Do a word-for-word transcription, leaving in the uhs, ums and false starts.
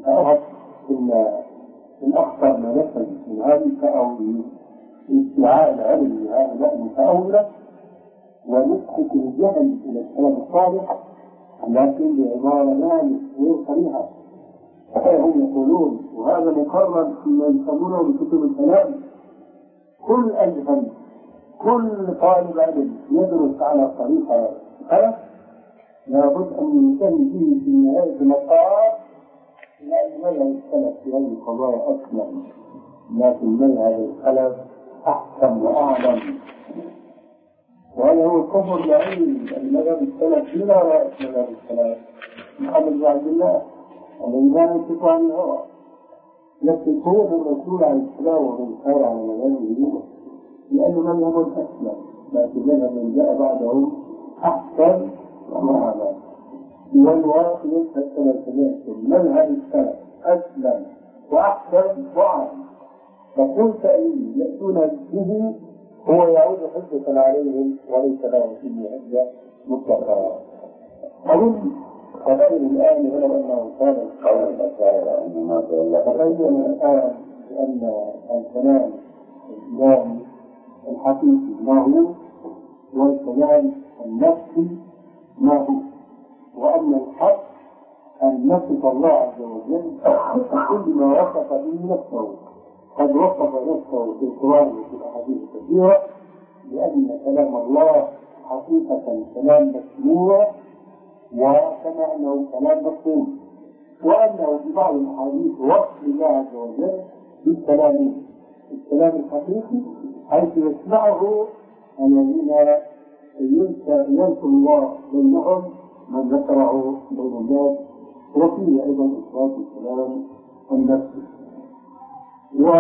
أعرف إن الأخطر ما نفذ من هذه التأويل ادعاء العلم لهؤلاء المتأولة ونسخة الجهل إلى السلف الصالح، لكن بعبارة لا غير صريحة. هم يقولون، وهذا مقرر فيما يسمونه بكتب الكلام، كل أجهل كل طالب علم يدرس على طريقة الخلف لابد أن ينتهي به في نهاية المطاف إلى أن مذهب السلف في هذه القضايا أسلم، لكن مذهب الخلف أحكم وأعظم. وهذا هو الكفر العلمي. مذهب السلف لا رأس مذهب السلف محمد بن عبد الله الذي لا ينطق عن الهوى، لكن هو الرسول عليه السلام والإنكار على مذهبه لأنه مذهب أسلم، لكن مذهب من جاء بعدهم أحسن وأعلى. والواقع كما سمعتم مذهب السلف أسلم وأحسن وأعلى، فكل تأويل يأتون به هو يعود حجة عليهم وليس له فيه حجة مطلقة. أظن قبائل الآن ولو أنه كان القول الأشاعرة أنما تبين الآن بأن الكلام الإسلامي الحقيقي ما هو والكلام النفسي ما هو، وأن الحق أن نصف الله عز وجل كل ما وصف به نفسه. قد وصف نفسه في القرآن وفي الأحاديث كثيرة لأن كلام الله حقيقة كلام مسموع وكما أنه كلام مفهوم، وأنه في بعض الأحاديث وصف الله عز وجل بالكلام الكلام الحقيقي حيث يسمعه الذين ينسى الله بينهم من ذكره بين الناس، وفيه أيضا إثبات الكلام النفسي.